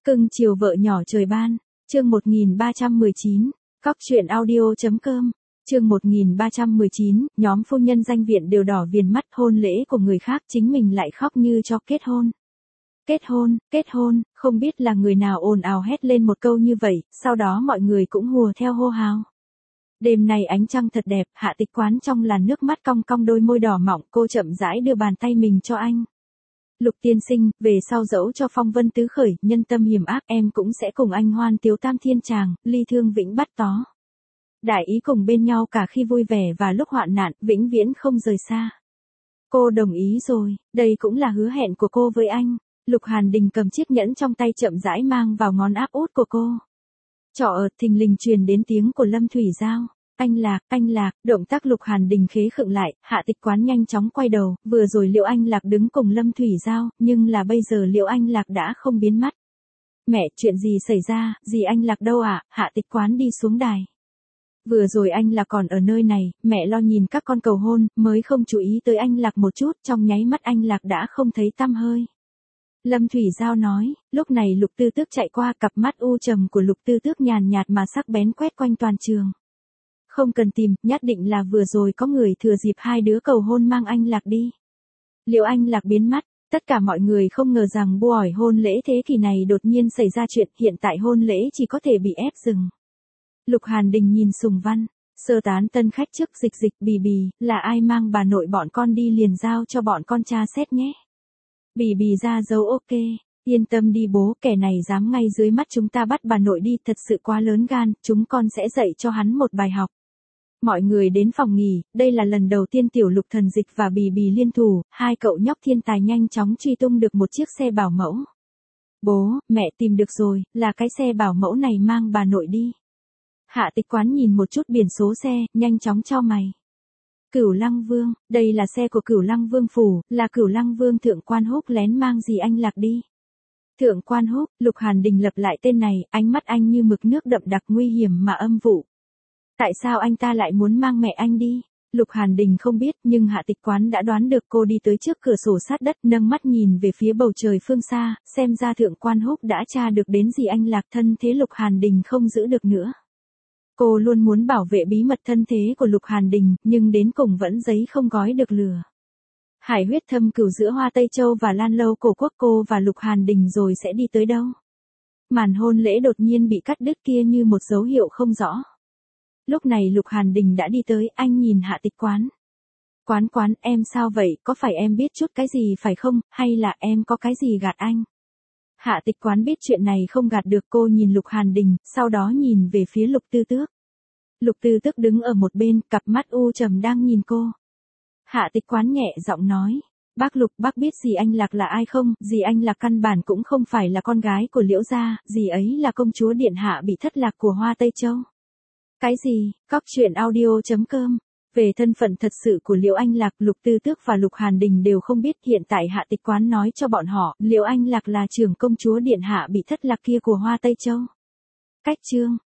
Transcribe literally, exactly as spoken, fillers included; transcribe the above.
Cưng chiều vợ nhỏ trời ban, chương một nghìn ba trăm mười chín, cóc truyện audio.com, chương một nghìn ba trăm mười chín, nhóm phu nhân danh viện đều đỏ viền mắt, hôn lễ của người khác chính mình lại khóc như cho kết hôn. Kết hôn, kết hôn, không biết là người nào ồn ào hét lên một câu như vậy, sau đó mọi người cũng hùa theo hô hào. Đêm nay ánh trăng thật đẹp, Hạ Tịch Quán trong làn nước mắt cong cong đôi môi đỏ mọng, cô chậm rãi đưa bàn tay mình cho anh. Lục tiên sinh, về sau dẫu cho phong vân tứ khởi, nhân tâm hiểm ác, em cũng sẽ cùng anh hoan tiếu tam thiên tràng, ly thương vĩnh bắt tó. Đại ý cùng bên nhau cả khi vui vẻ và lúc hoạn nạn, vĩnh viễn không rời xa. Cô đồng ý rồi, đây cũng là hứa hẹn của cô với anh. Lục Hàn Đình cầm chiếc nhẫn trong tay chậm rãi mang vào ngón áp út của cô. Trọ ợt thình lình truyền đến tiếng của Lâm Thủy Giao. Anh Lạc, anh Lạc, động tác Lục Hàn Đình khế khựng lại, Hạ Tịch Quán nhanh chóng quay đầu, vừa rồi Liễu Anh Lạc đứng cùng Lâm Thủy Giao, nhưng là bây giờ Liễu Anh Lạc đã không biến mất. Mẹ, chuyện gì xảy ra, dì anh Lạc đâu ạ? À? Hạ Tịch Quán đi xuống đài. Vừa rồi anh Lạc còn ở nơi này, mẹ lo nhìn các con cầu hôn, mới không chú ý tới anh Lạc một chút, trong nháy mắt anh Lạc đã không thấy tăm hơi. Lâm Thủy Giao nói, lúc này Lục Tư Tước chạy qua, cặp mắt u trầm của Lục Tư Tước nhàn nhạt mà sắc bén quét quanh toàn trường. Không cần tìm, nhất định là vừa rồi có người thừa dịp hai đứa cầu hôn mang anh Lạc đi. Liễu Anh Lạc biến mất, tất cả mọi người không ngờ rằng buổi hôn lễ thế kỷ này đột nhiên xảy ra chuyện, hiện tại hôn lễ chỉ có thể bị ép dừng. Lục Hàn Đình nhìn Sùng Văn, sơ tán tân khách trước dịch dịch bì bì, là ai mang bà nội bọn con đi liền giao cho bọn con tra xét nhé. Bì bì ra dấu ok, yên tâm đi bố, kẻ này dám ngay dưới mắt chúng ta bắt bà nội đi, thật sự quá lớn gan, chúng con sẽ dạy cho hắn một bài học. Mọi người đến phòng nghỉ, đây là lần đầu tiên Tiểu Lục Thần Dịch và Bì Bì liên thủ, hai cậu nhóc thiên tài nhanh chóng truy tung được một chiếc xe bảo mẫu. Bố, mẹ tìm được rồi, là cái xe bảo mẫu này mang bà nội đi. Hạ Tịch Quán nhìn một chút biển số xe, nhanh chóng chau mày. Cửu Lăng Vương, đây là xe của Cửu Lăng Vương phủ, là Cửu Lăng Vương Thượng Quan Húc lén mang dì anh Lạc đi. Thượng Quan Húc, Lục Hàn Đình lập lại tên này, ánh mắt anh như mực nước đậm đặc nguy hiểm mà âm vụ. Tại sao anh ta lại muốn mang mẹ anh đi? Lục Hàn Đình không biết, nhưng Hạ Tịch Quán đã đoán được. Cô đi tới trước cửa sổ sát đất, nâng mắt nhìn về phía bầu trời phương xa, xem ra Thượng Quan Húc đã tra được đến dì anh Lạc, thân thế Lục Hàn Đình không giữ được nữa. Cô luôn muốn bảo vệ bí mật thân thế của Lục Hàn Đình, nhưng đến cùng vẫn giấy không gói được lửa. Hải huyết thâm cửu giữa Hoa Tây Châu và Lan Lâu Cổ Quốc, cô và Lục Hàn Đình rồi sẽ đi tới đâu? Màn hôn lễ đột nhiên bị cắt đứt kia như một dấu hiệu không rõ. Lúc này Lục Hàn Đình đã đi tới, anh nhìn Hạ Tịch Quán. Quán Quán, em sao vậy, có phải em biết chút cái gì phải không, hay là em có cái gì gạt anh? Hạ Tịch Quán biết chuyện này không gạt được, cô nhìn Lục Hàn Đình, sau đó nhìn về phía Lục Tư Tước. Lục Tư Tước đứng ở một bên, cặp mắt u trầm đang nhìn cô. Hạ Tịch Quán nhẹ giọng nói, bác Lục, bác biết dì anh Lạc là ai không? Dì anh Lạc căn bản cũng không phải là con gái của Liễu gia, dì ấy là công chúa điện hạ bị thất lạc của Hoa Tây Châu. Cái gì? Cóc truyện audio.com. Về thân phận thật sự của Liễu Anh Lạc, Lục Tư Tước và Lục Hàn Đình đều không biết, hiện tại Hạ Tịch Quán nói cho bọn họ, Liễu Anh Lạc là trưởng công chúa điện hạ bị thất lạc kia của Hoa Tây Châu. Cách chương